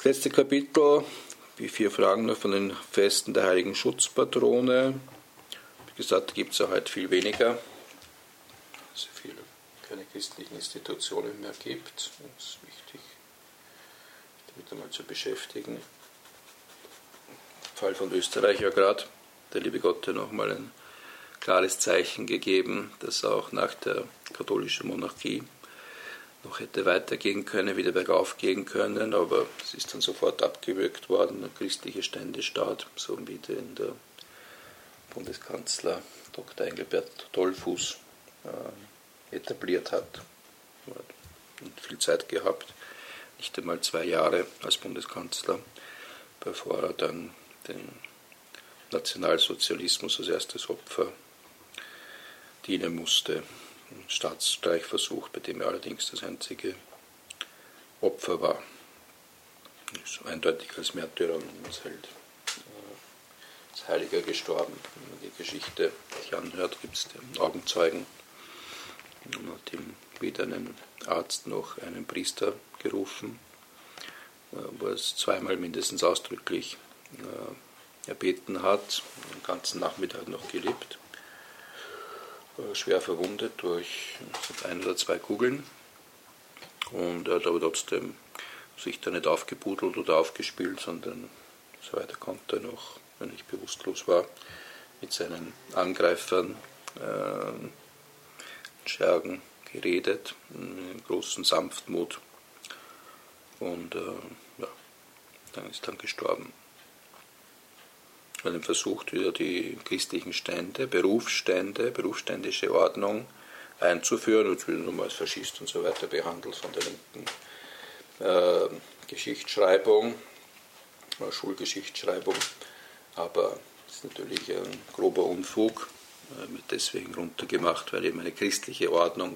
Das letzte Kapitel, die 4 Fragen noch von den Festen der heiligen Schutzpatrone. Wie gesagt, da gibt es ja heute viel weniger, also keine christlichen Institutionen mehr gibt. Das ist wichtig, damit einmal zu beschäftigen. Im Fall von Österreich ja gerade, der liebe Gott hat nochmal ein klares Zeichen gegeben, dass auch nach der katholischen Monarchie noch hätte weitergehen können, wieder bergauf gehen können, aber es ist dann sofort abgewürgt worden, der christliche Ständestaat, so wie den der Bundeskanzler Dr. Engelbert Dollfuß etabliert hat. Er hat viel Zeit gehabt, nicht einmal 2 Jahre als Bundeskanzler, bevor er dann den Nationalsozialismus als erstes Opfer dienen musste. Ein Staatsstreichversuch, bei dem er allerdings das einzige Opfer war. Er ist eindeutig als Märtyrer und als Heiliger gestorben. Wenn man die Geschichte sich anhört, gibt es den Augenzeugen. Man hat ihm weder einen Arzt noch einen Priester gerufen, wo er es 2-mal mindestens ausdrücklich erbeten hat, den ganzen Nachmittag noch gelebt. Schwer verwundet durch 1 oder 2 Kugeln, und er hat aber trotzdem sich da nicht aufgebudelt oder aufgespielt, sondern soweit er konnte noch, wenn ich bewusstlos war, mit seinen Angreifern Schergen geredet, in großen Sanftmut, und dann ist er gestorben. Er hat versucht, wieder die christlichen Stände, berufsständische Ordnung einzuführen, und es wird nun mal als Faschist und so weiter behandelt von der linken Geschichtsschreibung, Schulgeschichtsschreibung, aber es ist natürlich ein grober Unfug, wird deswegen runtergemacht, weil eben eine christliche Ordnung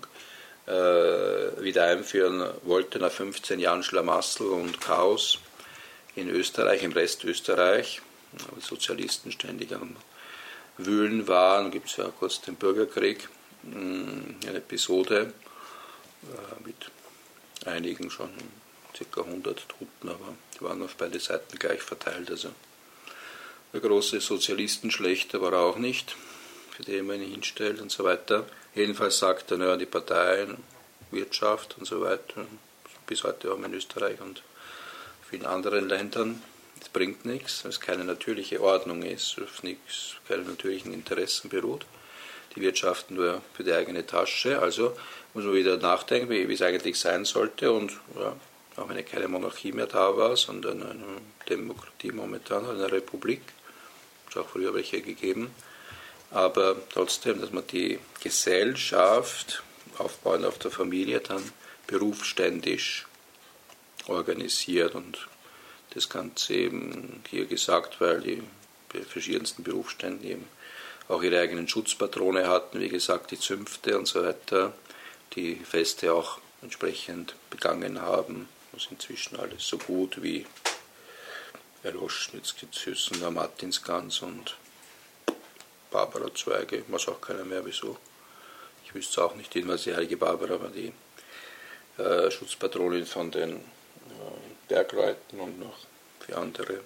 wieder einführen wollte nach 15 Jahren Schlamassel und Chaos in Österreich, im Rest Österreich. Die Sozialisten ständig am Wühlen waren, gibt es ja kurz den Bürgerkrieg, eine Episode mit einigen schon, ca. 100 Toten, aber die waren auf beide Seiten gleich verteilt. Also der große Sozialistenschlechter war er auch nicht, für den man ihn hinstellt und so weiter. Jedenfalls sagt er, ja, die Parteien, Wirtschaft und so weiter, bis heute auch in Österreich und vielen anderen Ländern, das bringt nichts, weil es keine natürliche Ordnung ist, auf nichts, keine natürlichen Interessen beruht. Die wirtschaften nur für die eigene Tasche, also muss man wieder nachdenken, wie es eigentlich sein sollte, und ja, auch wenn keine Monarchie mehr da war, sondern eine Demokratie momentan, eine Republik, es hat auch früher welche gegeben, aber trotzdem, dass man die Gesellschaft, aufbauend auf der Familie, dann berufsständisch organisiert, und das Ganze eben hier gesagt, weil die verschiedensten Berufsstände eben auch ihre eigenen Schutzpatrone hatten, wie gesagt, die Zünfte und so weiter, die Feste auch entsprechend begangen haben, was inzwischen alles so gut wie erloschen. Jetzt gibt es höchstens noch Martinsgans und Barbara-Zweige, weiß auch keiner mehr wieso. Ich wüsste auch nicht, jedenfalls die heilige Barbara war die Schutzpatronin von den Bergleuten und noch für andere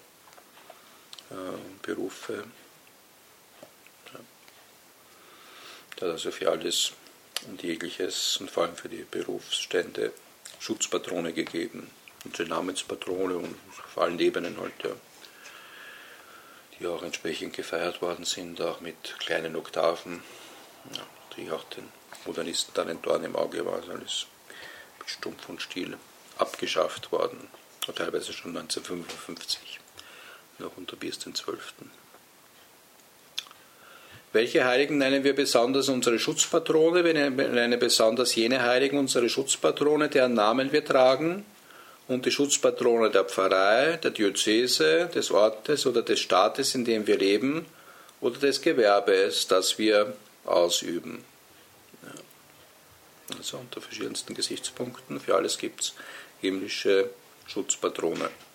Berufe. Da hat also für alles und jegliches und vor allem für die Berufsstände Schutzpatrone gegeben. Und die Namenspatrone und auf allen Ebenen halt, ja, die auch entsprechend gefeiert worden sind, auch mit kleinen Oktaven. Ja, natürlich auch den Modernisten dann ein Dorn im Auge war, also alles mit Stumpf und Stiel abgeschafft worden. Und teilweise schon 1955, noch unter Pius XII. Welche Heiligen nennen wir besonders unsere Schutzpatrone? Wir nennen besonders jene Heiligen unsere Schutzpatrone, deren Namen wir tragen, und die Schutzpatrone der Pfarrei, der Diözese, des Ortes oder des Staates, in dem wir leben, oder des Gewerbes, das wir ausüben. Ja. Also unter verschiedensten Gesichtspunkten, für alles gibt es himmlische Schutzpatrone.